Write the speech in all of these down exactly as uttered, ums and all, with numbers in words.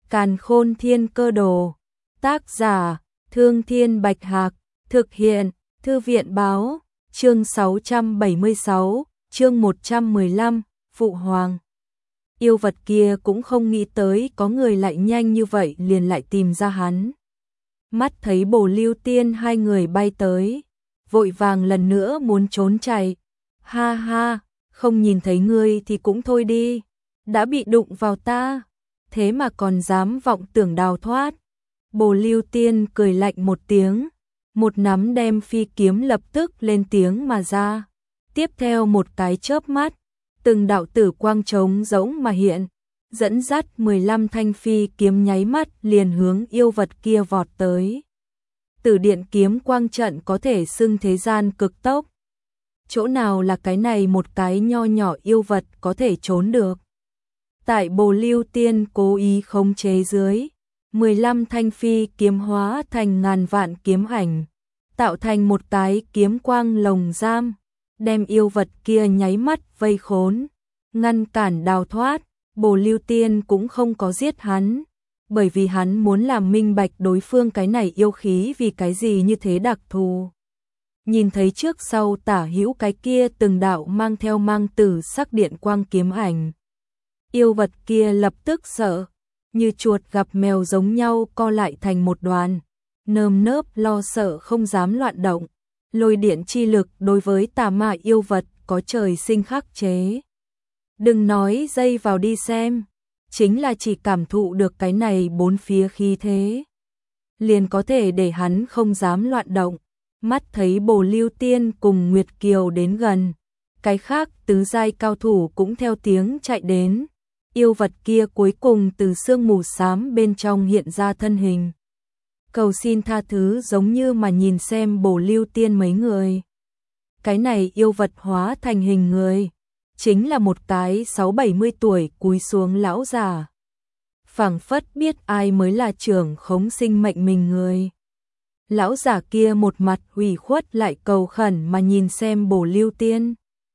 Càn Khôn Thiên Cơ Đồ. Tác giả: Thương Thiên Bạch Hạc. Thực hiện: Thư viện báo. Chương sáu trăm bảy mươi sáu, chương một trăm mười lăm, Phụ Hoàng. Yêu vật kia cũng không nghĩ tới có người lại nhanh như vậy liền lại tìm ra hắn. Mắt thấy Bồ Lưu Tiên hai người bay tới, vội vàng lần nữa muốn trốn chạy. Ha ha, không nhìn thấy ngươi thì cũng thôi đi, đã bị đụng vào ta, thế mà còn dám vọng tưởng đào thoát. Bồ Lưu Tiên cười lạnh một tiếng, một nắm đem phi kiếm lập tức lên tiếng mà ra. Tiếp theo một cái chớp mắt, từng đạo tử quang trống rỗng mà hiện, dẫn dắt mười lăm thanh phi kiếm nháy mắt liền hướng yêu vật kia vọt tới. Tử điện kiếm quang trận có thể xưng thế gian cực tốc. Chỗ nào là cái này một cái nho nhỏ yêu vật có thể trốn được. Tại Bồ Lưu Tiên cố ý khống chế dưới, mười lăm thanh phi kiếm hóa thành ngàn vạn kiếm ảnh, tạo thành một cái kiếm quang lồng giam, đem yêu vật kia nháy mắt vây khốn, ngăn cản đào thoát. Bồ Lưu Tiên cũng không có giết hắn, bởi vì hắn muốn làm minh bạch đối phương cái này yêu khí vì cái gì như thế đặc thù. Nhìn thấy trước sau tả hữu cái kia từng đạo mang theo mang tử sắc điện quang kiếm ảnh, yêu vật kia lập tức sợ, như chuột gặp mèo giống nhau co lại thành một đoàn, nơm nớp lo sợ không dám loạn động. Lôi điện chi lực đối với tà ma yêu vật có trời sinh khắc chế. Đừng nói dây vào đi xem, chính là chỉ cảm thụ được cái này bốn phía khí thế, liền có thể để hắn không dám loạn động. Mắt thấy Bồ Lưu Tiên cùng Nguyệt Kiều đến gần, cái khác tứ giai cao thủ cũng theo tiếng chạy đến. Yêu vật kia cuối cùng từ sương mù xám bên trong hiện ra thân hình, cầu xin tha thứ giống như mà nhìn xem Bồ Lưu Tiên mấy người. Cái này yêu vật hóa thành hình người, chính là một cái sáu bảy mươi tuổi cúi xuống lão già, phảng phất biết ai mới là trưởng khống sinh mệnh mình người. Lão già kia một mặt ủy khuất lại cầu khẩn mà nhìn xem Bồ Lưu Tiên.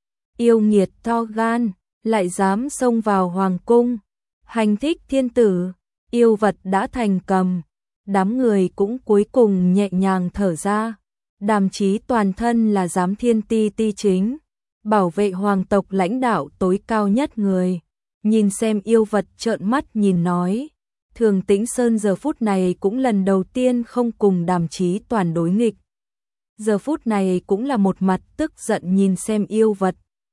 Yêu nghiệt to gan, lại dám xông vào hoàng cung, hành thích thiên tử. Yêu vật đã thành cầm, đám người cũng cuối cùng nhẹ nhàng thở ra. Đàm Chí toàn thân là giám thiên ti ti chính, bảo vệ hoàng tộc lãnh đạo tối cao nhất người, nhìn xem yêu vật trợn mắt nhìn nói. Thường Tĩnh Sơn giờ phút này cũng lần đầu tiên không cùng Đàm Chí toàn đối nghịch. Giờ phút này cũng là một mặt tức giận nhìn xem yêu vật.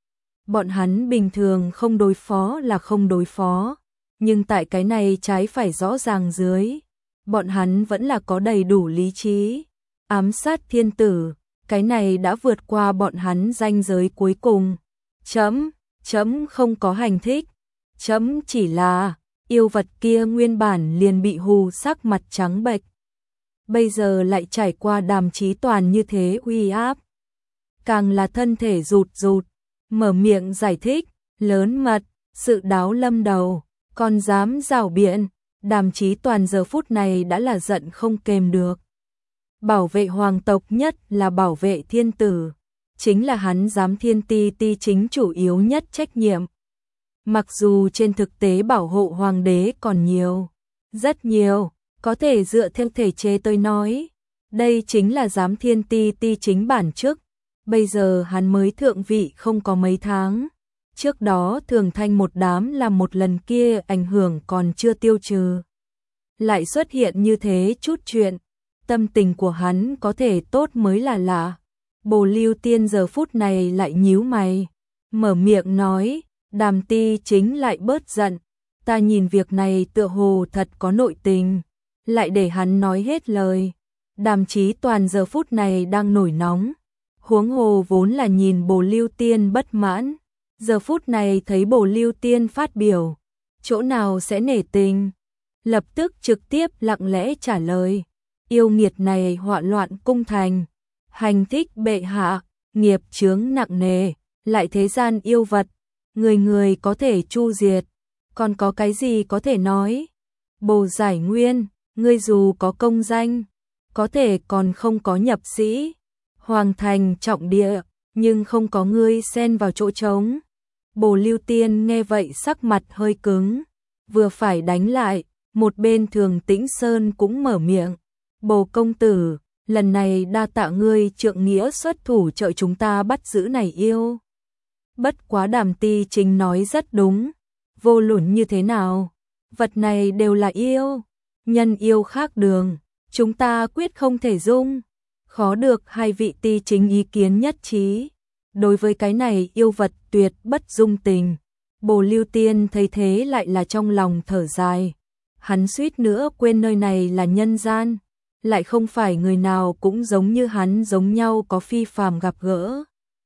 Bọn hắn bình thường không đối phó là không đối phó, nhưng tại cái này trái phải rõ ràng dưới, bọn hắn vẫn là có đầy đủ lý trí. Ám sát thiên tử, cái này đã vượt qua bọn hắn ranh giới cuối cùng. Chấm, chấm không có hành thích, chấm chỉ là, yêu vật kia nguyên bản liền bị hù sắc mặt trắng bệch, bây giờ lại trải qua Đàm Chí toàn như thế uy áp, càng là thân thể rụt rụt, mở miệng giải thích, lớn mật, sự đáo lâm đầu, còn dám rảo biện. Đàm Chí toàn giờ phút này đã là giận không kềm được. Bảo vệ hoàng tộc nhất là bảo vệ thiên tử, chính là hắn giám thiên ti ti chính chủ yếu nhất trách nhiệm. Mặc dù trên thực tế bảo hộ hoàng đế còn nhiều, rất nhiều, có thể dựa theo thể chế tôi nói, đây chính là giám thiên ti ti chính bản chức. Bây giờ hắn mới thượng vị không có mấy tháng, trước đó Thường Thanh một đám làm một lần kia ảnh hưởng còn chưa tiêu trừ, lại xuất hiện như thế chút chuyện, tâm tình của hắn có thể tốt mới là lạ. Bồ Lưu Tiên giờ phút này lại nhíu mày, mở miệng nói, Đàm ti chính lại bớt giận, ta nhìn việc này tựa hồ thật có nội tình, lại để hắn nói hết lời. Đàm Chí toàn giờ phút này đang nổi nóng, huống hồ vốn là nhìn Bồ Lưu Tiên bất mãn, giờ phút này thấy Bồ Lưu Tiên phát biểu, chỗ nào sẽ nể tình, lập tức trực tiếp lặng lẽ trả lời, yêu nghiệt này họa loạn cung thành, hành thích bệ hạ, nghiệp chướng nặng nề, lại thế gian yêu vật, người người có thể chu diệt, còn có cái gì có thể nói. Bồ Giải Nguyên, ngươi dù có công danh, có thể còn không có nhập sĩ, hoàng thành trọng địa, nhưng không có ngươi xen vào chỗ trống. Bồ Lưu Tiên nghe vậy sắc mặt hơi cứng, vừa phải đánh lại, Một bên Thường Tĩnh Sơn cũng mở miệng, Bồ công tử, lần này đa tạ ngươi trượng nghĩa xuất thủ trợ chúng ta bắt giữ này yêu. Bất quá Đàm Ti Chính nói rất đúng, vô luận như thế nào, vật này đều là yêu, nhân yêu khác đường, chúng ta quyết không thể dung. Khó được hai vị Ti Chính ý kiến nhất trí, đối với cái này yêu vật tuyệt bất dung tình. Bồ Lưu Tiên thấy thế lại là trong lòng thở dài, hắn suýt nữa quên nơi này là nhân gian, lại không phải người nào cũng giống như hắn giống nhau có phi phàm gặp gỡ.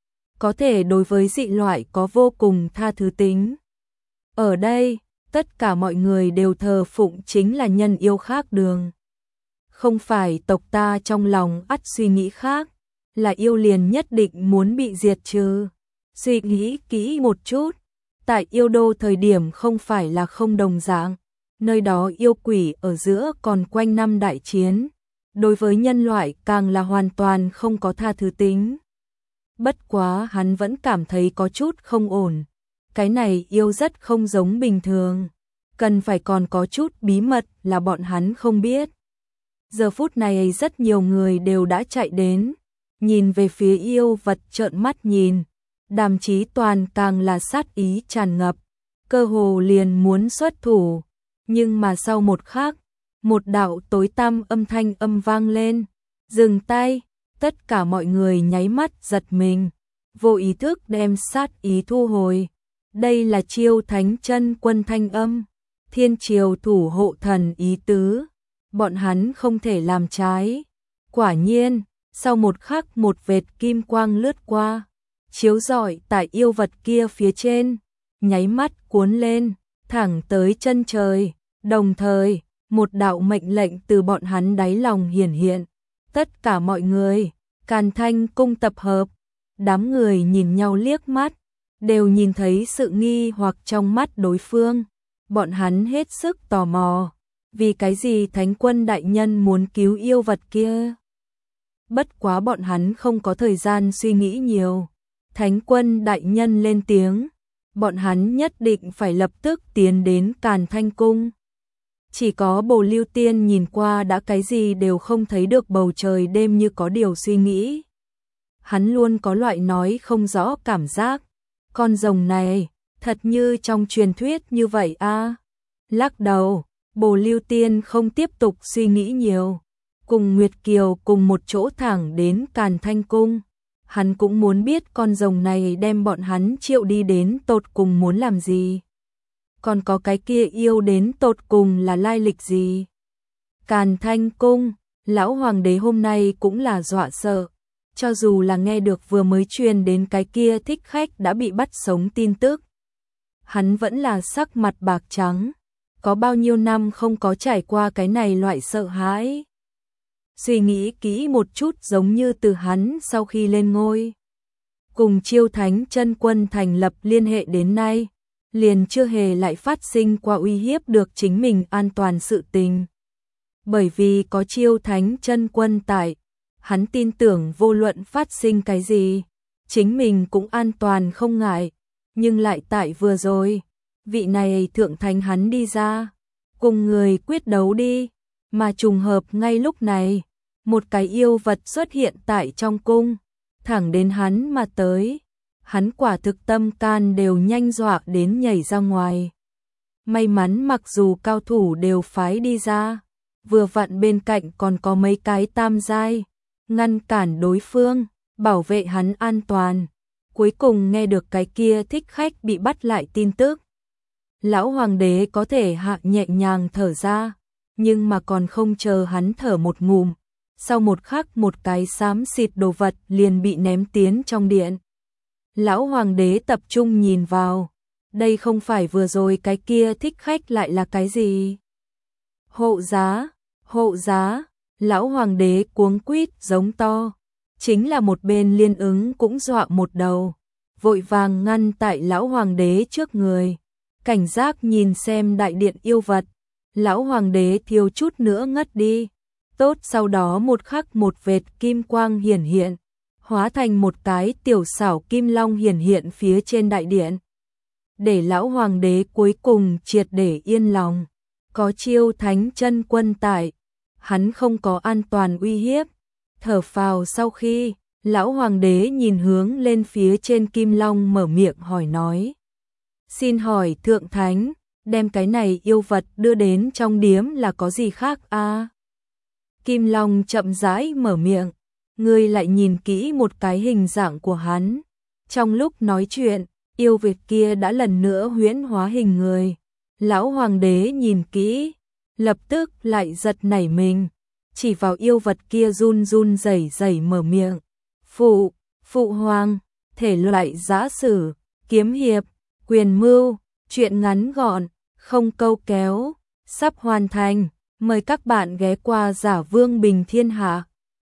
Có thể đối với dị loại có vô cùng tha thứ tính. Ở đây, tất cả mọi người đều thờ phụng chính là nhân yêu khác đường. Không phải tộc ta trong lòng ắt suy nghĩ khác, là yêu liền nhất định muốn bị diệt trừ. Suy nghĩ kỹ một chút, tại yêu đô thời điểm không phải là không đồng dạng, nơi đó yêu quỷ ở giữa còn quanh năm đại chiến, đối với nhân loại càng là hoàn toàn không có tha thứ tính. Bất quá hắn vẫn cảm thấy có chút không ổn, cái này yêu rất không giống bình thường, cần phải còn có chút bí mật là bọn hắn không biết. Giờ phút này rất nhiều người đều đã chạy đến, nhìn về phía yêu vật trợn mắt nhìn, Đàm Chí Toàn càng là sát ý tràn ngập, cơ hồ liền muốn xuất thủ, nhưng mà sau một khắc, một đạo tối tăm âm thanh âm vang lên, dừng tay, tất cả mọi người nháy mắt giật mình, vô ý thức đem sát ý thu hồi. Đây là Chiêu Thánh Chân Quân thanh âm, thiên triều thủ hộ thần ý tứ, bọn hắn không thể làm trái. Quả nhiên, sau một khắc một vệt kim quang lướt qua, chiếu rọi tại yêu vật kia phía trên, nháy mắt cuốn lên, thẳng tới chân trời, đồng thời, một đạo mệnh lệnh từ bọn hắn đáy lòng hiển hiện. Tất cả mọi người, Càn Thanh cung tập hợp, đám người nhìn nhau liếc mắt, đều nhìn thấy sự nghi hoặc trong mắt đối phương, bọn hắn hết sức tò mò, vì cái gì Thánh Quân đại nhân muốn cứu yêu vật kia. Bất quá bọn hắn không có thời gian suy nghĩ nhiều, Thánh Quân đại nhân lên tiếng, bọn hắn nhất định phải lập tức tiến đến Càn Thanh cung. Chỉ có Bồ Lưu Tiên nhìn qua đã cái gì đều không thấy được bầu trời đêm như có điều suy nghĩ. Hắn luôn có loại nói không rõ cảm giác, con rồng này, thật như trong truyền thuyết như vậy a. À? Lắc đầu, Bồ Lưu Tiên không tiếp tục suy nghĩ nhiều, cùng Nguyệt Kiều cùng một chỗ thẳng đến Càn Thanh cung. Hắn cũng muốn biết con rồng này đem bọn hắn triệu đi đến tột cùng muốn làm gì. Còn có cái kia yêu đến tột cùng là lai lịch gì. Càn Thanh cung, lão hoàng đế hôm nay cũng là dọa sợ, cho dù là nghe được vừa mới truyền đến cái kia thích khách đã bị bắt sống tin tức. Hắn vẫn là sắc mặt bạc trắng, có bao nhiêu năm không có trải qua cái này loại sợ hãi. Suy nghĩ kỹ một chút giống như từ hắn sau khi lên ngôi, cùng Chiêu Thánh Chân Quân thành lập liên hệ đến nay, liền chưa hề lại phát sinh qua uy hiếp được chính mình an toàn sự tình. Bởi vì có Chiêu Thánh Chân Quân tại, hắn tin tưởng vô luận phát sinh cái gì, chính mình cũng an toàn không ngại, nhưng lại tại vừa rồi, vị này thượng thánh hắn đi ra, cùng người quyết đấu đi, mà trùng hợp ngay lúc này, một cái yêu vật xuất hiện tại trong cung, thẳng đến hắn mà tới. Hắn quả thực tâm can đều nhanh dọa đến nhảy ra ngoài. May mắn mặc dù cao thủ đều phái đi ra, vừa vặn bên cạnh còn có mấy cái tam giai, ngăn cản đối phương, bảo vệ hắn an toàn. Cuối cùng nghe được cái kia thích khách bị bắt lại tin tức. Lão hoàng đế có thể hạ nhẹ nhàng thở ra, nhưng mà còn không chờ hắn thở một ngụm, sau một khắc một cái xám xịt đồ vật liền bị ném tiến trong điện. Lão hoàng đế tập trung nhìn vào, đây không phải vừa rồi cái kia thích khách lại là cái gì? Hộ giá, hộ giá, lão hoàng đế cuống quýt giống to, chính là một bên Liên Ứng cũng dọa một đầu, vội vàng ngăn tại lão hoàng đế trước người, cảnh giác nhìn xem đại điện yêu vật. Lão hoàng đế thiếu chút nữa ngất đi, tốt sau đó một khắc một vệt kim quang hiển hiện, hóa thành một cái tiểu xảo kim long hiển hiện phía trên đại điện. Để lão hoàng đế cuối cùng triệt để yên lòng, có chiêu thánh chân quân tại, hắn không có an toàn uy hiếp. Thở phào sau khi, lão hoàng đế nhìn hướng lên phía trên Kim Long mở miệng hỏi nói. Xin hỏi thượng thánh, đem cái này yêu vật đưa đến trong điếm là có gì khác a? À? Kim Long chậm rãi mở miệng, ngươi lại nhìn kỹ một cái hình dạng của hắn. Trong lúc nói chuyện, yêu vật kia đã lần nữa huyễn hóa hình người. Lão hoàng đế nhìn kỹ, lập tức lại giật nảy mình, chỉ vào yêu vật kia run run rẩy rẩy mở miệng. Phụ, phụ hoàng, thể loại giã sử, kiếm hiệp, quyền mưu, chuyện ngắn gọn, không câu kéo, sắp hoàn thành. Mời các bạn ghé qua Giả Vương Bình Thiên Hạ.